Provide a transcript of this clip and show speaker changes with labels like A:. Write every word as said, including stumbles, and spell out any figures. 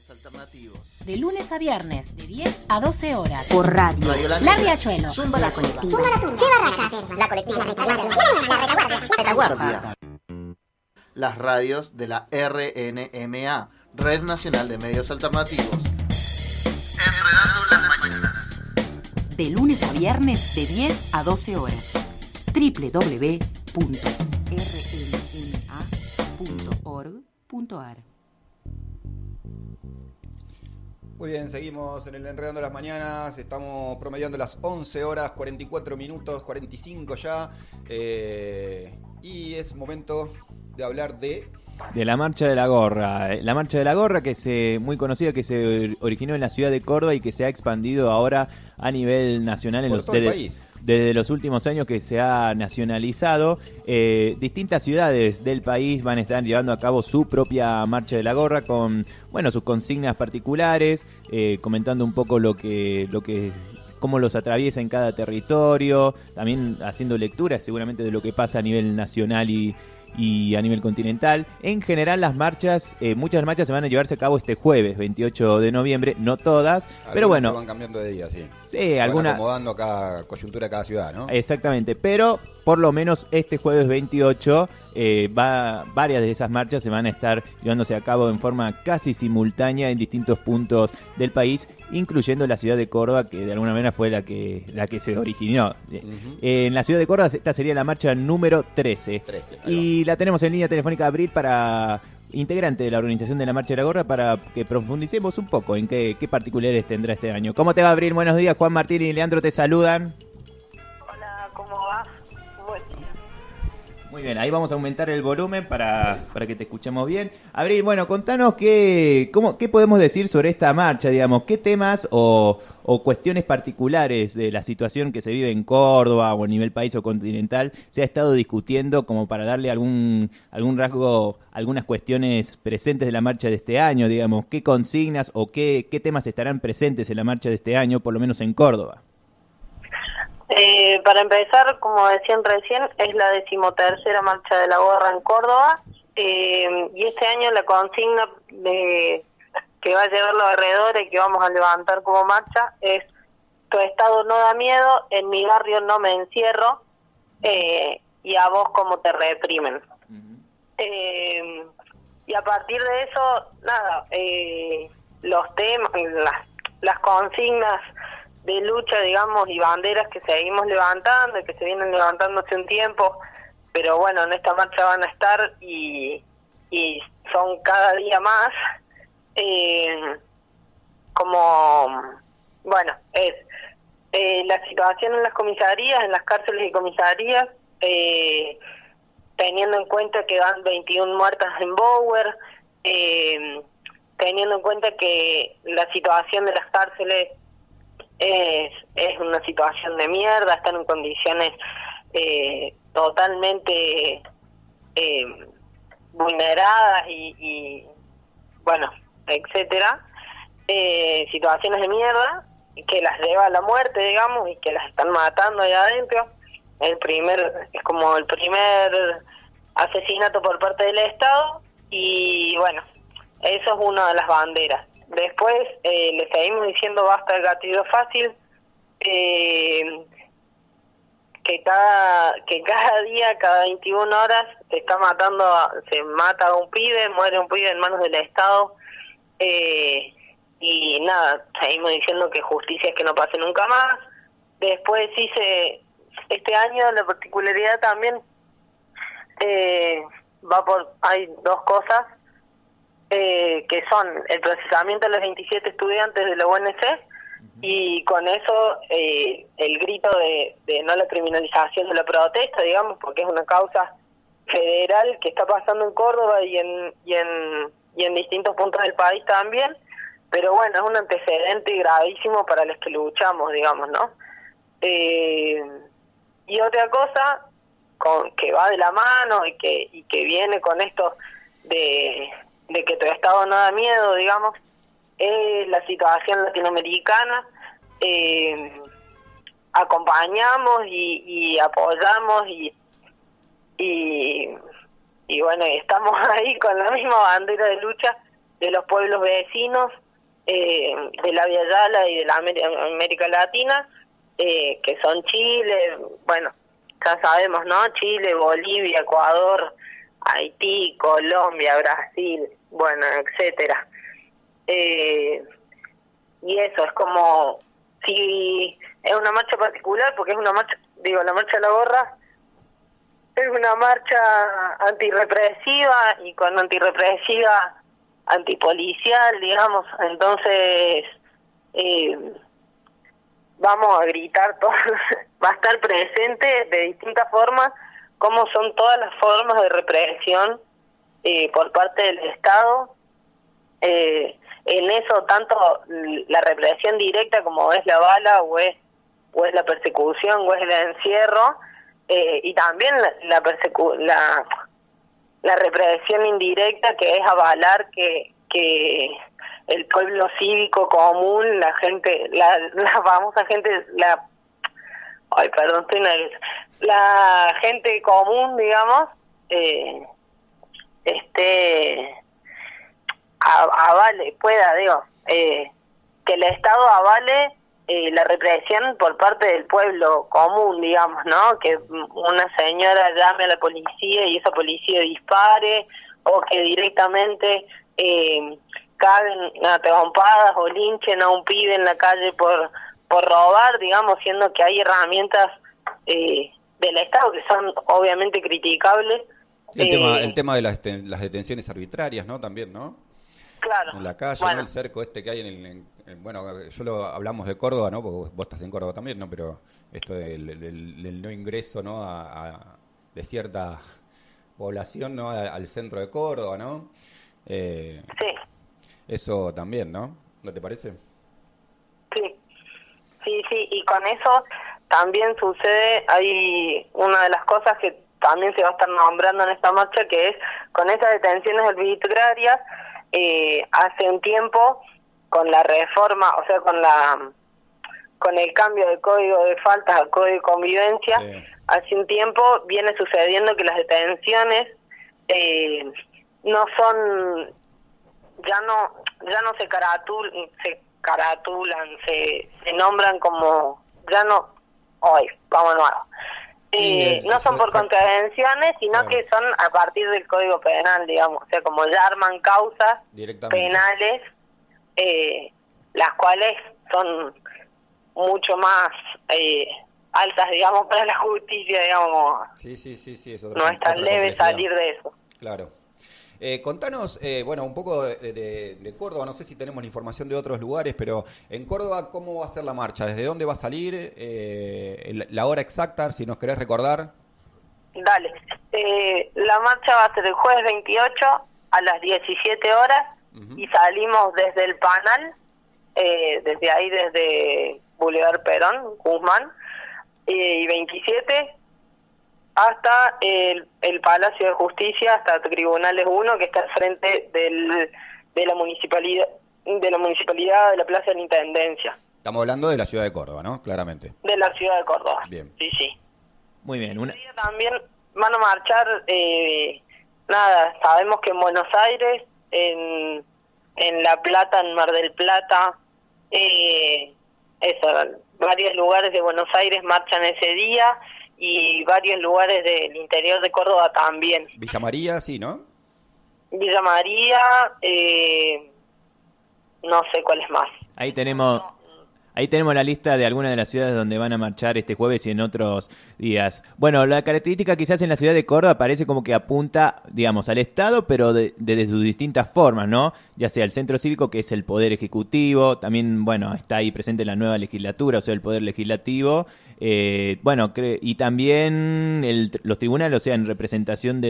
A: Alternativos.
B: De lunes a viernes, de diez a doce horas.
C: Por radio.
A: Radio La
C: La
A: Negra.
C: Riachuelo.
A: Zumba la colectiva.
C: Zumba la Tuya. Che Barraca. La colectiva. La retaguardia. La retaguardia.
A: Retaguardia. Las radios de la R N M A, Red Nacional de Medios Alternativos. Enredando las mañanas.
C: De lunes a viernes, de diez a doce horas. doble u doble u doble u punto r n m a punto org punto a r.
D: Muy bien, seguimos en el Enredando las Mañanas, estamos promediando las once horas, cuarenta y cuatro minutos, cuarenta y cinco ya, eh, y es momento de hablar de...
E: De la Marcha de la Gorra. La Marcha de la Gorra, que es eh, muy conocida, que se originó en la ciudad de Córdoba y que se ha expandido ahora a nivel nacional en
D: Por
E: los
D: todo el
E: desde,
D: país.
E: desde los últimos años que se ha nacionalizado. Eh, distintas ciudades del país van a estar llevando a cabo su propia Marcha de la Gorra con, bueno, sus consignas particulares, eh, comentando un poco lo que, lo que cómo los atraviesa en cada territorio, también haciendo lecturas seguramente de lo que pasa a nivel nacional y y a nivel continental. En general las marchas, eh, muchas marchas se van a llevarse a cabo este jueves veintiocho de noviembre, no todas,
D: Algunas
E: pero bueno,
D: se van cambiando de día, sí.
E: sí,
D: Se van
E: algunas,
D: acomodando cada coyuntura de cada ciudad, ¿no?
E: exactamente, pero por lo menos este jueves veintiocho eh, va, varias de esas marchas se van a estar llevándose a cabo en forma casi simultánea en distintos puntos del país, incluyendo la ciudad de Córdoba, que de alguna manera fue la que la que se originó.
D: Uh-huh.
E: Eh, en la ciudad de Córdoba esta sería la marcha número trece.
D: trece, ahí va.
E: Y la tenemos en línea telefónica a Abril, para integrante de la organización de la Marcha de la Gorra, para que profundicemos un poco en qué, qué particulares tendrá este año. ¿Cómo te va, Abril? Buenos días, Juan Martín y Leandro te saludan.
F: Hola, ¿cómo va? Buen día.
E: Muy bien, ahí vamos a aumentar el volumen para, para que te escuchemos bien. Abril, bueno, contanos qué, cómo, qué podemos decir sobre esta marcha, digamos, qué temas o, o cuestiones particulares de la situación que se vive en Córdoba o a nivel país o continental se ha estado discutiendo como para darle algún, algún rasgo, algunas cuestiones presentes de la marcha de este año, digamos, qué consignas o qué, qué temas estarán presentes en la marcha de este año, por lo menos en Córdoba.
F: Eh, para empezar, como decían recién, es la decimotercera Marcha de la Gorra en Córdoba, eh, y este año la consigna de que va a llevar los alrededores, que vamos a levantar como marcha, es: tu estado no da miedo, en mi barrio no me encierro, eh, y a vos cómo te reprimen. Uh-huh. eh, y a partir de eso, nada, eh, los temas, las, las consignas de lucha, digamos, y banderas que seguimos levantando y que se vienen levantando hace un tiempo, pero bueno, en esta marcha van a estar y, y son cada día más, eh, como, bueno, es eh, la situación en las comisarías, en las cárceles y comisarías, eh, teniendo en cuenta que van veintiuna muertas en Bower, eh, teniendo en cuenta que la situación de las cárceles Es, es una situación de mierda, están en condiciones eh, totalmente eh, vulneradas y, y, bueno, etcétera, eh, situaciones de mierda que las lleva a la muerte, digamos, y que las están matando allá adentro. El primer, es como el primer asesinato por parte del Estado, y bueno, eso es una de las banderas. Después eh, le seguimos diciendo basta el gatillo fácil, eh, que cada que cada día, cada veintiuna horas se está matando, se mata a un pibe, muere un pibe en manos del Estado, eh, y nada, seguimos diciendo que justicia es que no pase nunca más. Después sí se, este año la particularidad también eh, va por, hay dos cosas. Eh, que son el procesamiento de los veintisiete estudiantes de la U N C, y con eso eh, el grito de, de no la criminalización de la protesta, digamos, porque es una causa federal que está pasando en Córdoba y en y en y en distintos puntos del país también, pero bueno, es un antecedente gravísimo para los que luchamos, digamos, ¿no? Eh, y otra cosa con que va de la mano y que y que viene con esto de de que tu estado no da miedo, digamos, es la situación latinoamericana. Eh, acompañamos y, y apoyamos y, y y bueno, estamos ahí con la misma bandera de lucha de los pueblos vecinos eh, de la Via Yala y de la América, América Latina, eh, que son Chile, bueno, ya sabemos, ¿no? Chile, Bolivia, Ecuador, Haití, Colombia, Brasil, bueno, etcétera. Eh, y eso es como, si es una marcha particular, porque es una marcha, digo, la marcha de la gorra es una marcha antirrepresiva, y con antirrepresiva antipolicial, digamos, entonces eh, vamos a gritar todos, va a estar presente de distintas formas, cómo son todas las formas de represión eh, por parte del Estado. Eh, en eso, tanto la represión directa como es la bala, o es, o es la persecución, o es el encierro, eh, y también la, la, persecu la, la represión indirecta, que es avalar que, que el pueblo cívico común, la gente, la, la famosa gente, la ay, perdón, estoy nerviosa, la gente común, digamos, eh, este avale, pueda, digo, eh, que el Estado avale eh, la represión por parte del pueblo común, digamos, ¿no? Que una señora llame a la policía y esa policía dispare, o que directamente eh, caguen a trompadas o linchen a un pibe en la calle por por robar, digamos, siendo que hay herramientas eh, del Estado que son obviamente criticables.
D: El,
F: eh,
D: tema, el tema de las, las detenciones arbitrarias, ¿no? También, ¿no?
F: Claro.
D: En la calle,
F: bueno.
D: ¿no? El cerco este que hay en el... En, en, bueno, yo lo hablamos de Córdoba, ¿no? Porque vos, vos estás en Córdoba también, ¿no? Pero esto del, del, del no ingreso, ¿no? A, a, de cierta población, ¿no? A, al centro de Córdoba, ¿no? Eh,
F: sí.
D: Eso también, ¿no? ¿No te parece?
F: Sí. Sí, sí, y con eso también sucede, hay una de las cosas que también se va a estar nombrando en esta marcha, que es con esas detenciones arbitrarias, eh, hace un tiempo, con la reforma, o sea, con la con el cambio del código de faltas al código de convivencia, sí. Hace un tiempo viene sucediendo que las detenciones eh, no son, ya no, ya no se caratul, se caratulan, se, se nombran como, ya no, hoy, vamos nuevo. Eh, sí, no son por contravenciones, sino claro. que son a partir del Código Penal, digamos, o sea, como ya arman causas penales, eh, las cuales son mucho más eh, altas, digamos, para la justicia, digamos.
D: Sí, sí, sí, sí, es
F: otra, no es tan leve salir de eso.
D: Claro. Eh, contanos, eh, bueno, un poco de, de, de Córdoba, no sé si tenemos la información de otros lugares, pero en Córdoba, ¿cómo va a ser la marcha? ¿Desde dónde va a salir? Eh, la hora exacta, si nos querés recordar.
F: Dale, eh, la marcha va a ser el jueves veintiocho a las diecisiete horas, uh-huh. y salimos desde el Panal, eh, desde ahí, desde Boulevard Perón, Guzmán, eh, y veintisiete hasta el, el Palacio de Justicia, hasta Tribunales uno, que está al frente del, de la municipalidad de la municipalidad de la Plaza de la Intendencia.
D: Estamos hablando de la ciudad de Córdoba, ¿no? Claramente.
F: De la ciudad de Córdoba.
D: Bien.
F: Sí, sí.
E: Muy bien. Una...
F: También van a marchar, eh, nada, sabemos que en Buenos Aires, en, en La Plata, en Mar del Plata, eh, eso, varios lugares de Buenos Aires marchan ese día, y varios lugares del interior de Córdoba también.
D: Villa María, sí, ¿no?
F: Villa María, eh, no sé cuál es más.
E: Ahí tenemos... No. Ahí tenemos la lista de algunas de las ciudades donde van a marchar este jueves y en otros días. Bueno, la característica quizás en la ciudad de Córdoba parece como que apunta, digamos, al Estado, pero de, de sus distintas formas, ¿no? Ya sea el centro cívico, que es el poder ejecutivo, también, bueno, está ahí presente la nueva legislatura, o sea, el poder legislativo, eh, bueno, cre- y también el, los tribunales, o sea, en representación de